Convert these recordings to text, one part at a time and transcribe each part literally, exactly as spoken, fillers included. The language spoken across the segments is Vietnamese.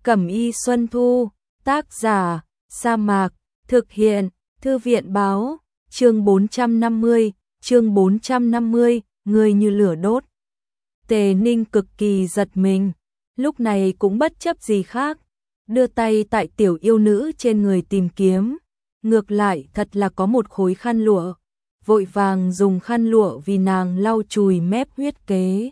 Cẩm y Xuân Thu, tác giả, Sa Mạc, thực hiện, Thư viện báo, chương bốn trăm năm mươi, chương bốn trăm năm mươi, người như lửa đốt. Tề Ninh cực kỳ giật mình, lúc này cũng bất chấp gì khác, đưa tay tại tiểu yêu nữ trên người tìm kiếm, ngược lại thật là có một khối khăn lụa, vội vàng dùng khăn lụa vì nàng lau chùi mép huyết kế.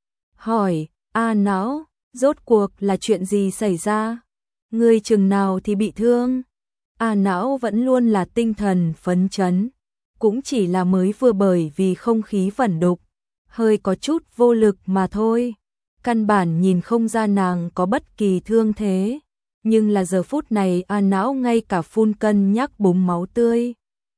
Hỏi, A Não, rốt cuộc là chuyện gì xảy ra? Ngươi chừng nào thì bị thương? A Não vẫn luôn là tinh thần phấn chấn, cũng chỉ là mới vừa bởi vì không khí vẩn đục, hơi có chút vô lực mà thôi. Căn bản nhìn không ra nàng có bất kỳ thương thế, nhưng là giờ phút này A Não ngay cả phun cân nhắc búng máu tươi,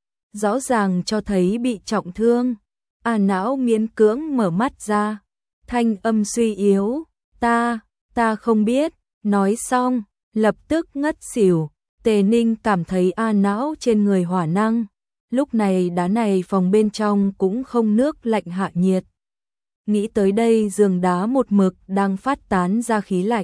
rõ ràng cho thấy bị trọng thương. A Não miễn cưỡng mở mắt ra, thanh âm suy yếu, ta, ta không biết, nói xong, lập tức ngất xỉu. Tề Ninh cảm thấy A Não trên người hỏa năng, lúc này đá này phòng bên trong cũng không nước lạnh hạ nhiệt. Nghĩ tới đây giường đá một mực đang phát tán ra khí lạnh.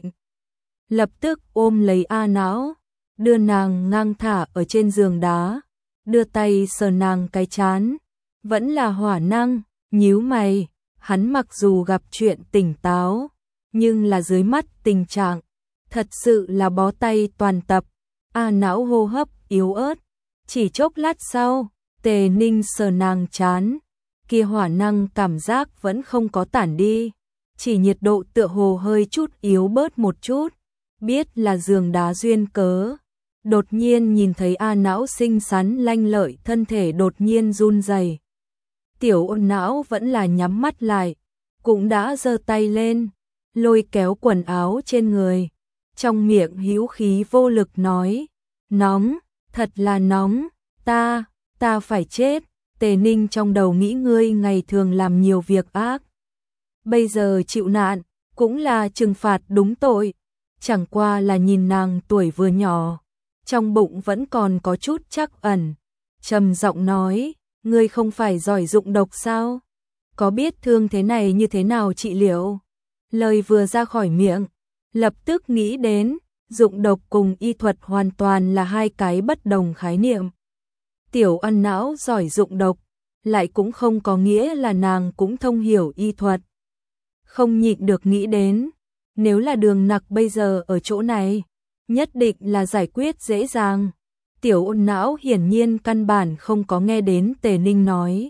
Lập tức ôm lấy A Não, đưa nàng ngang thả ở trên giường đá, đưa tay sờ nàng cái trán, vẫn là hỏa năng, nhíu mày, hắn mặc dù gặp chuyện tỉnh táo, nhưng là dưới mắt tình trạng, thật sự là bó tay toàn tập. A Não hô hấp yếu ớt, chỉ chốc lát sau, Tề Ninh sờ nàng trán, kia hỏa năng cảm giác vẫn không có tản đi, chỉ nhiệt độ tựa hồ hơi chút yếu bớt một chút, biết là giường đá duyên cớ. Đột nhiên nhìn thấy A Não xinh xắn lanh lợi, thân thể đột nhiên run rẩy. Tiểu Ôn Não vẫn là nhắm mắt lại, cũng đã giơ tay lên, lôi kéo quần áo trên người, trong miệng hữu khí vô lực nói, nóng, thật là nóng, ta, ta phải chết. Tề Ninh trong đầu nghĩ ngươi ngày thường làm nhiều việc ác, bây giờ chịu nạn, cũng là trừng phạt đúng tội, chẳng qua là nhìn nàng tuổi vừa nhỏ, trong bụng vẫn còn có chút trắc ẩn, trầm giọng nói, ngươi không phải giỏi dụng độc sao? Có biết thương thế này như thế nào trị liệu? Lời vừa ra khỏi miệng, lập tức nghĩ đến, dụng độc cùng y thuật hoàn toàn là hai cái bất đồng khái niệm. Tiểu Ân Não giỏi dụng độc, lại cũng không có nghĩa là nàng cũng thông hiểu y thuật. Không nhịn được nghĩ đến, nếu là Đường Nặc bây giờ ở chỗ này, nhất định là giải quyết dễ dàng. Tiểu Ôn Não hiển nhiên căn bản không có nghe đến Tề Ninh nói,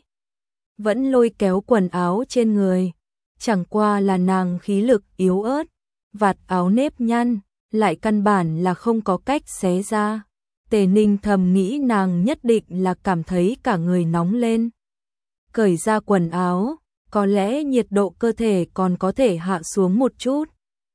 vẫn lôi kéo quần áo trên người, chẳng qua là nàng khí lực yếu ớt, vạt áo nếp nhăn, lại căn bản là không có cách xé ra. Tề Ninh thầm nghĩ nàng nhất định là cảm thấy cả người nóng lên. Cởi ra quần áo, có lẽ nhiệt độ cơ thể còn có thể hạ xuống một chút.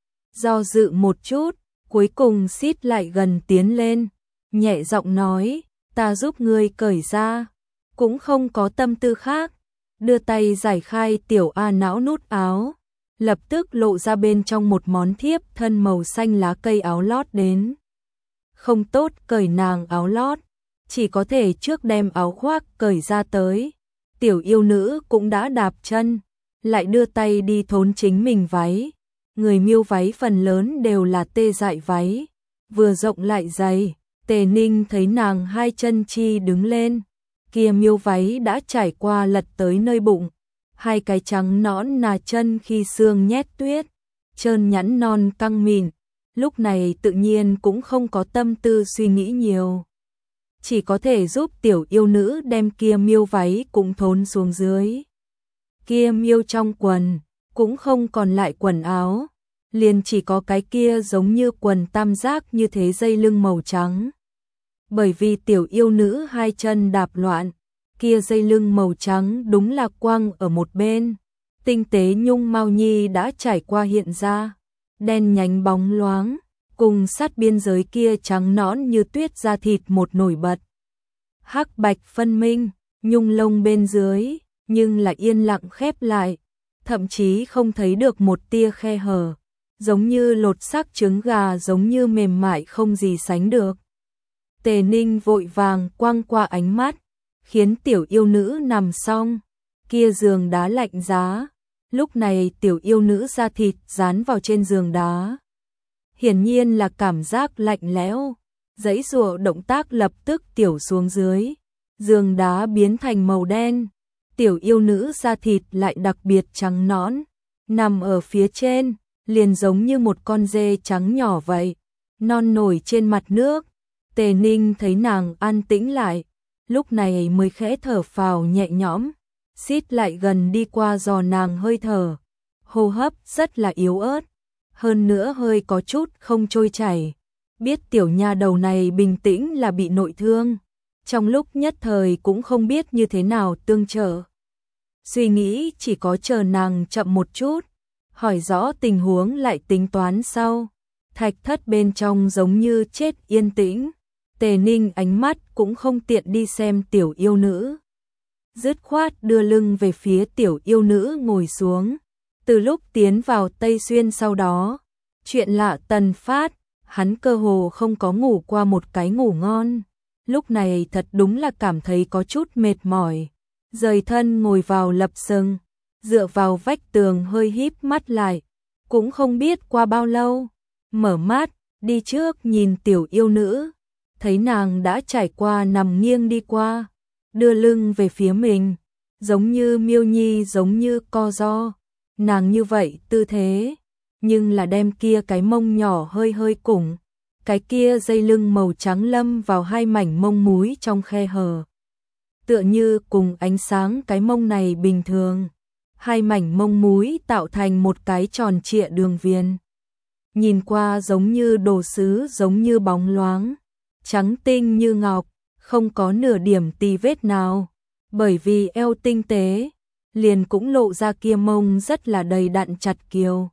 Do dự một chút, cuối cùng xít lại gần tiến lên, nhẹ giọng nói, ta giúp ngươi cởi ra, cũng không có tâm tư khác, đưa tay giải khai tiểu A Não nút áo, lập tức lộ ra bên trong một món thiếp thân màu xanh lá cây áo lót đến. Không tốt cởi nàng áo lót, chỉ có thể trước đem áo khoác cởi ra tới. Tiểu yêu nữ cũng đã đạp chân, lại đưa tay đi thốn chính mình váy. Người miêu váy phần lớn đều là tê dại váy, vừa rộng lại dày. Tề Ninh thấy nàng hai chân chi đứng lên, kia miêu váy đã trải qua lật tới nơi bụng, hai cái trắng nõn nà chân khi xương nhét tuyết, trơn nhẵn non căng mịn. Lúc này tự nhiên cũng không có tâm tư suy nghĩ nhiều, chỉ có thể giúp tiểu yêu nữ đem kia miêu váy cũng thốn xuống dưới. Kia miêu trong quần cũng không còn lại quần áo, liền chỉ có cái kia giống như quần tam giác như thế dây lưng màu trắng. Bởi vì tiểu yêu nữ hai chân đạp loạn, kia dây lưng màu trắng đúng là quăng ở một bên, tinh tế nhung mao nhi đã trải qua hiện ra, đen nhánh bóng loáng, cùng sát biên giới kia trắng nõn như tuyết da thịt một nổi bật. Hắc bạch phân minh, nhung lông bên dưới, nhưng lại yên lặng khép lại, thậm chí không thấy được một tia khe hở, giống như lột xác trứng gà, giống như mềm mại không gì sánh được. Tề Ninh vội vàng quăng qua ánh mắt, khiến tiểu yêu nữ nằm xong, kia giường đá lạnh giá. Lúc này tiểu yêu nữ da thịt dán vào trên giường đá, hiển nhiên là cảm giác lạnh lẽo, giãy giụa động tác lập tức tiểu xuống dưới, giường đá biến thành màu đen, tiểu yêu nữ da thịt lại đặc biệt trắng nõn, nằm ở phía trên, liền giống như một con dê trắng nhỏ vậy, non nổi trên mặt nước. Tề Ninh thấy nàng an tĩnh lại, lúc này mới khẽ thở phào nhẹ nhõm, xít lại gần đi qua dò nàng hơi thở, hô hấp rất là yếu ớt, hơn nữa hơi có chút không trôi chảy. Biết tiểu nha đầu này bình tĩnh là bị nội thương, trong lúc nhất thời cũng không biết như thế nào tương trợ. Suy nghĩ chỉ có chờ nàng chậm một chút, hỏi rõ tình huống lại tính toán sau. Thạch thất bên trong giống như chết yên tĩnh, Tề Ninh ánh mắt cũng không tiện đi xem tiểu yêu nữ. Dứt khoát đưa lưng về phía tiểu yêu nữ ngồi xuống. Từ lúc tiến vào Tây Xuyên sau đó, chuyện lạ tần phát, hắn cơ hồ không có ngủ qua một cái ngủ ngon. Lúc này thật đúng là cảm thấy có chút mệt mỏi. Rời thân ngồi vào lập sừng, dựa vào vách tường hơi híp mắt lại. Cũng không biết qua bao lâu, mở mắt, đi trước nhìn tiểu yêu nữ. Thấy nàng đã trải qua nằm nghiêng đi qua, đưa lưng về phía mình, giống như miêu nhi giống như co ro. Nàng như vậy tư thế, nhưng là đem kia cái mông nhỏ hơi hơi củng, cái kia dây lưng màu trắng lâm vào hai mảnh mông múi trong khe hở. Tựa như cùng ánh sáng cái mông này bình thường, hai mảnh mông múi tạo thành một cái tròn trịa đường viền. Nhìn qua giống như đồ sứ giống như bóng loáng, trắng tinh như ngọc, không có nửa điểm tì vết nào, bởi vì eo tinh tế, liền cũng lộ ra kia mông rất là đầy đặn chặt kiều.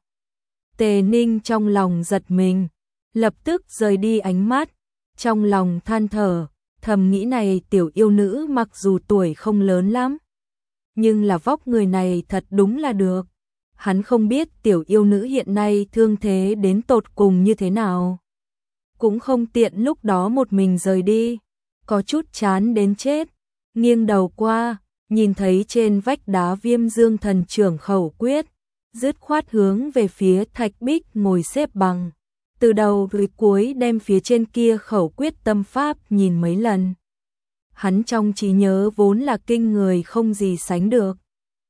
Tề Ninh trong lòng giật mình, lập tức rời đi ánh mắt, trong lòng than thở, thầm nghĩ này tiểu yêu nữ mặc dù tuổi không lớn lắm, nhưng là vóc người này thật đúng là được. Hắn không biết tiểu yêu nữ hiện nay thương thế đến tột cùng như thế nào. Cũng không tiện lúc đó một mình rời đi, có chút chán đến chết, nghiêng đầu qua, nhìn thấy trên vách đá Viêm Dương thần trưởng khẩu quyết, dứt khoát hướng về phía thạch bích ngồi xếp bằng. Từ đầu tới cuối đem phía trên kia khẩu quyết tâm pháp nhìn mấy lần. Hắn trong trí nhớ vốn là kinh người không gì sánh được.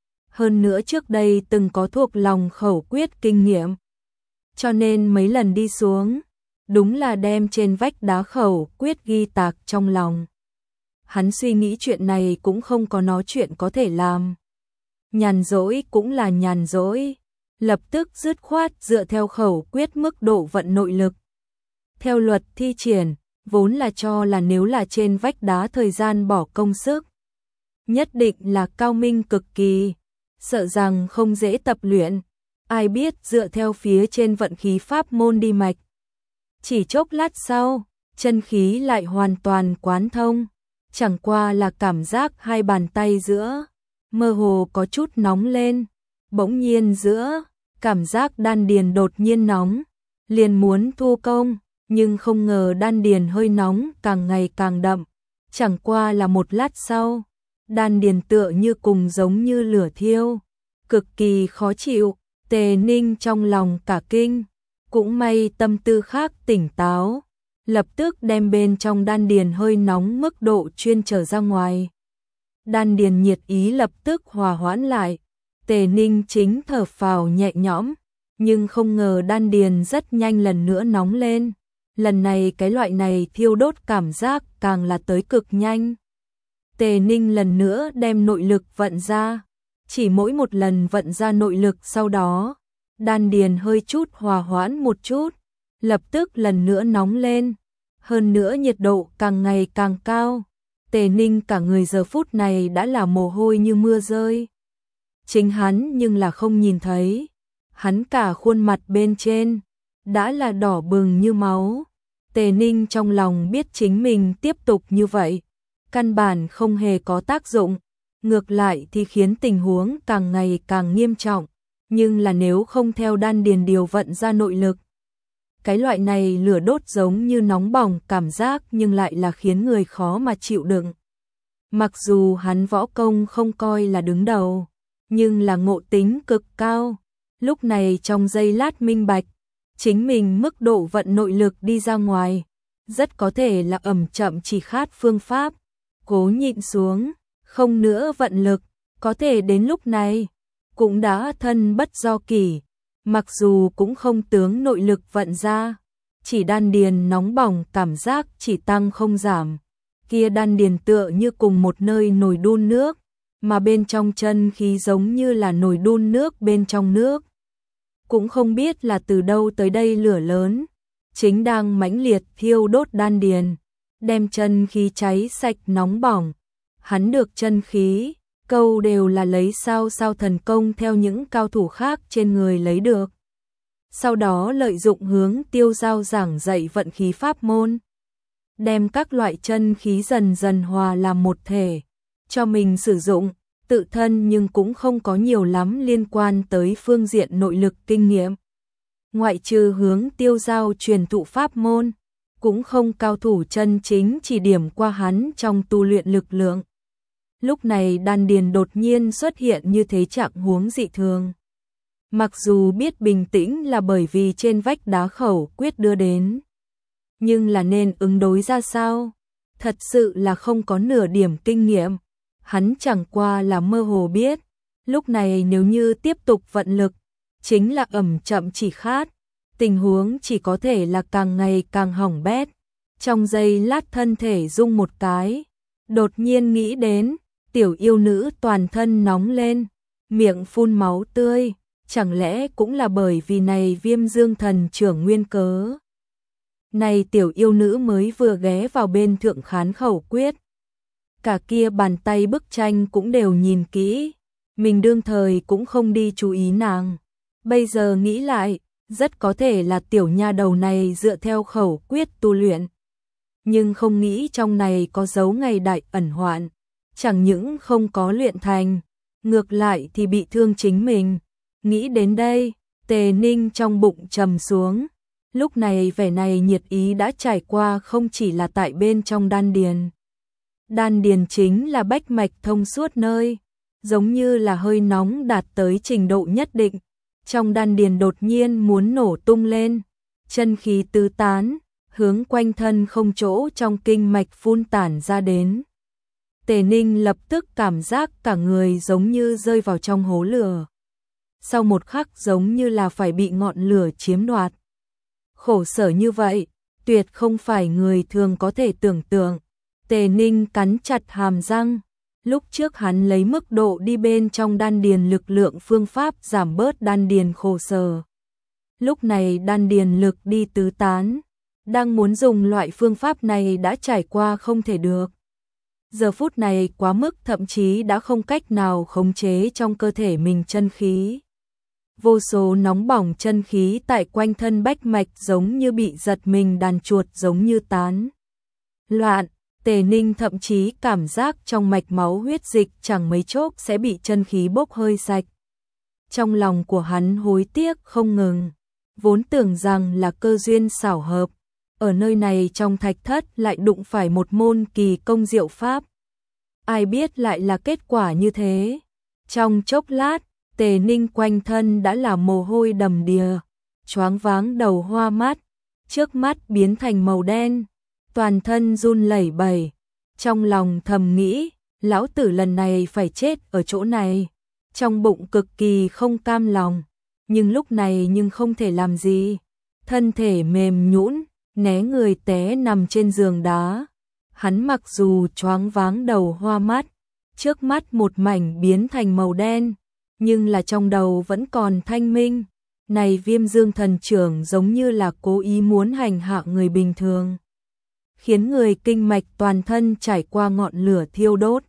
Hơn nữa trước đây từng có thuộc lòng khẩu quyết kinh nghiệm. Cho nên mấy lần đi xuống, đúng là đem trên vách đá khẩu quyết ghi tạc trong lòng. Hắn suy nghĩ chuyện này cũng không có nói chuyện có thể làm. Nhàn rỗi cũng là nhàn rỗi, lập tức dứt khoát dựa theo khẩu quyết mức độ vận nội lực. Theo luật thi triển, vốn là cho là nếu là trên vách đá thời gian bỏ công sức, nhất định là cao minh cực kỳ, sợ rằng không dễ tập luyện, ai biết dựa theo phía trên vận khí pháp môn đi mạch. Chỉ chốc lát sau, chân khí lại hoàn toàn quán thông, chẳng qua là cảm giác hai bàn tay giữa, mơ hồ có chút nóng lên, bỗng nhiên giữa, cảm giác đan điền đột nhiên nóng, liền muốn thu công, nhưng không ngờ đan điền hơi nóng càng ngày càng đậm, chẳng qua là một lát sau, đan điền tựa như cùng giống như lửa thiêu, cực kỳ khó chịu. Tề Ninh trong lòng cả kinh, cũng may tâm tư khác tỉnh táo, lập tức đem bên trong đan điền hơi nóng mức độ chuyên trở ra ngoài. Đan điền nhiệt ý lập tức hòa hoãn lại, Tề Ninh chính thở phào nhẹ nhõm, nhưng không ngờ đan điền rất nhanh lần nữa nóng lên, lần này cái loại này thiêu đốt cảm giác càng là tới cực nhanh. Tề Ninh lần nữa đem nội lực vận ra, chỉ mỗi một lần vận ra nội lực sau đó, đan điền hơi chút hòa hoãn một chút, lập tức lần nữa nóng lên, hơn nữa nhiệt độ càng ngày càng cao. Tề Ninh cả người giờ phút này đã là mồ hôi như mưa rơi. Chính hắn nhưng là không nhìn thấy, hắn cả khuôn mặt bên trên đã là đỏ bừng như máu. Tề Ninh trong lòng biết chính mình tiếp tục như vậy, căn bản không hề có tác dụng, ngược lại thì khiến tình huống càng ngày càng nghiêm trọng, nhưng là nếu không theo đan điền điều vận ra nội lực, cái loại này lửa đốt giống như nóng bỏng cảm giác nhưng lại là khiến người khó mà chịu đựng. Mặc dù hắn võ công không coi là đứng đầu, nhưng là ngộ tính cực cao, lúc này trong giây lát minh bạch, chính mình mức độ vận nội lực đi ra ngoài, rất có thể là ẩm chậm chỉ khát phương pháp, cố nhịn xuống, không nữa vận lực, có thể đến lúc này, cũng đã thân bất do kỷ, mặc dù cũng không tướng nội lực vận ra, chỉ đan điền nóng bỏng cảm giác chỉ tăng không giảm, kia đan điền tựa như cùng một nơi nồi đun nước, mà bên trong chân khí giống như là nồi đun nước bên trong nước. Cũng không biết là từ đâu tới đây lửa lớn, chính đang mãnh liệt thiêu đốt đan điền, đem chân khí cháy sạch nóng bỏng. Hắn được chân khí, câu đều là lấy sao sao thần công theo những cao thủ khác trên người lấy được. Sau đó lợi dụng hướng Tiêu Giao giảng dạy vận khí pháp môn, đem các loại chân khí dần dần hòa làm một thể, cho mình sử dụng, tự thân nhưng cũng không có nhiều lắm liên quan tới phương diện nội lực kinh nghiệm. Ngoại trừ hướng Tiêu Giao truyền thụ pháp môn, cũng không cao thủ chân chính chỉ điểm qua hắn trong tu luyện lực lượng. Lúc này đan điền đột nhiên xuất hiện như thế trạng huống dị thường. Mặc dù biết bình tĩnh là bởi vì trên vách đá khẩu quyết đưa đến, nhưng là nên ứng đối ra sao? Thật sự là không có nửa điểm kinh nghiệm. Hắn chẳng qua là mơ hồ biết, lúc này nếu như tiếp tục vận lực, chính là ẩm chậm chỉ khát, tình huống chỉ có thể là càng ngày càng hỏng bét. Trong giây lát thân thể rung một cái, đột nhiên nghĩ đến, tiểu yêu nữ toàn thân nóng lên, miệng phun máu tươi, chẳng lẽ cũng là bởi vì này Viêm Dương Thần trưởng nguyên cớ. Này tiểu yêu nữ mới vừa ghé vào bên thượng khán khẩu quyết, cả kia bàn tay bức tranh cũng đều nhìn kỹ, mình đương thời cũng không đi chú ý nàng. Bây giờ nghĩ lại, rất có thể là tiểu nha đầu này dựa theo khẩu quyết tu luyện. Nhưng không nghĩ trong này có dấu ngày đại ẩn hoạn, chẳng những không có luyện thành, ngược lại thì bị thương chính mình. Nghĩ đến đây, Tề Ninh trong bụng trầm xuống, lúc này vẻ này nhiệt ý đã trải qua không chỉ là tại bên trong đan điền. Đan điền chính là bách mạch thông suốt nơi, giống như là hơi nóng đạt tới trình độ nhất định, trong đan điền đột nhiên muốn nổ tung lên, chân khí tứ tán, hướng quanh thân không chỗ trong kinh mạch phun tản ra đến. Tề Ninh lập tức cảm giác cả người giống như rơi vào trong hố lửa. Sau một khắc giống như là phải bị ngọn lửa chiếm đoạt. Khổ sở như vậy, tuyệt không phải người thường có thể tưởng tượng. Tề Ninh cắn chặt hàm răng, lúc trước hắn lấy mức độ đi bên trong đan điền lực lượng phương pháp giảm bớt đan điền khổ sở. Lúc này đan điền lực đi tứ tán, đang muốn dùng loại phương pháp này đã trải qua không thể được. Giờ phút này quá mức thậm chí đã không cách nào khống chế trong cơ thể mình chân khí. Vô số nóng bỏng chân khí tại quanh thân bách mạch giống như bị giật mình đàn chuột giống như tán loạn. Tề Ninh thậm chí cảm giác trong mạch máu huyết dịch chẳng mấy chốc sẽ bị chân khí bốc hơi sạch. Trong lòng của hắn hối tiếc không ngừng, vốn tưởng rằng là cơ duyên xảo hợp, ở nơi này trong thạch thất lại đụng phải một môn kỳ công diệu pháp. Ai biết lại là kết quả như thế. Trong chốc lát, Tề Ninh quanh thân đã là mồ hôi đầm đìa, choáng váng đầu hoa mắt, trước mắt biến thành màu đen, toàn thân run lẩy bẩy, trong lòng thầm nghĩ, lão tử lần này phải chết ở chỗ này, trong bụng cực kỳ không cam lòng, nhưng lúc này nhưng không thể làm gì, thân thể mềm nhũn, né người té nằm trên giường đá. Hắn mặc dù choáng váng đầu hoa mắt, trước mắt một mảnh biến thành màu đen, nhưng là trong đầu vẫn còn thanh minh. Này Viêm Dương Thần trưởng giống như là cố ý muốn hành hạ người bình thường, khiến người kinh mạch toàn thân trải qua ngọn lửa thiêu đốt,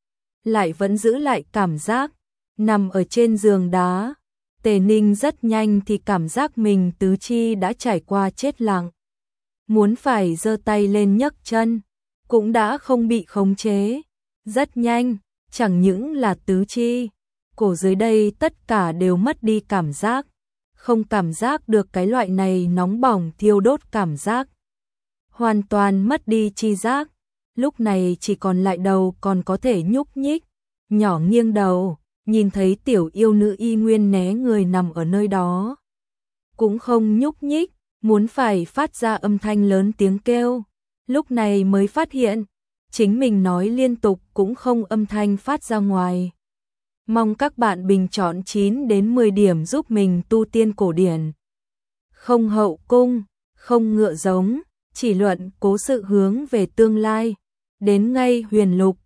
lại vẫn giữ lại cảm giác. Nằm ở trên giường đá, Tề Ninh rất nhanh thì cảm giác mình tứ chi đã trải qua chết lặng, muốn phải giơ tay lên nhấc chân, cũng đã không bị khống chế. Rất nhanh, chẳng những là tứ chi, cổ dưới đây tất cả đều mất đi cảm giác, không cảm giác được cái loại này nóng bỏng thiêu đốt cảm giác, hoàn toàn mất đi chi giác. Lúc này chỉ còn lại đầu còn có thể nhúc nhích, nhỏ nghiêng đầu, nhìn thấy tiểu yêu nữ y nguyên né người nằm ở nơi đó. cũng không nhúc nhích, muốn phải phát ra âm thanh lớn tiếng kêu. Lúc này mới phát hiện, chính mình nói liên tục cũng không âm thanh phát ra ngoài. Mong các bạn bình chọn chín đến mười điểm giúp mình tu tiên cổ điển. Không hậu cung, không ngựa giống, chỉ luận cố sự hướng về tương lai. Đến ngay huyền lục,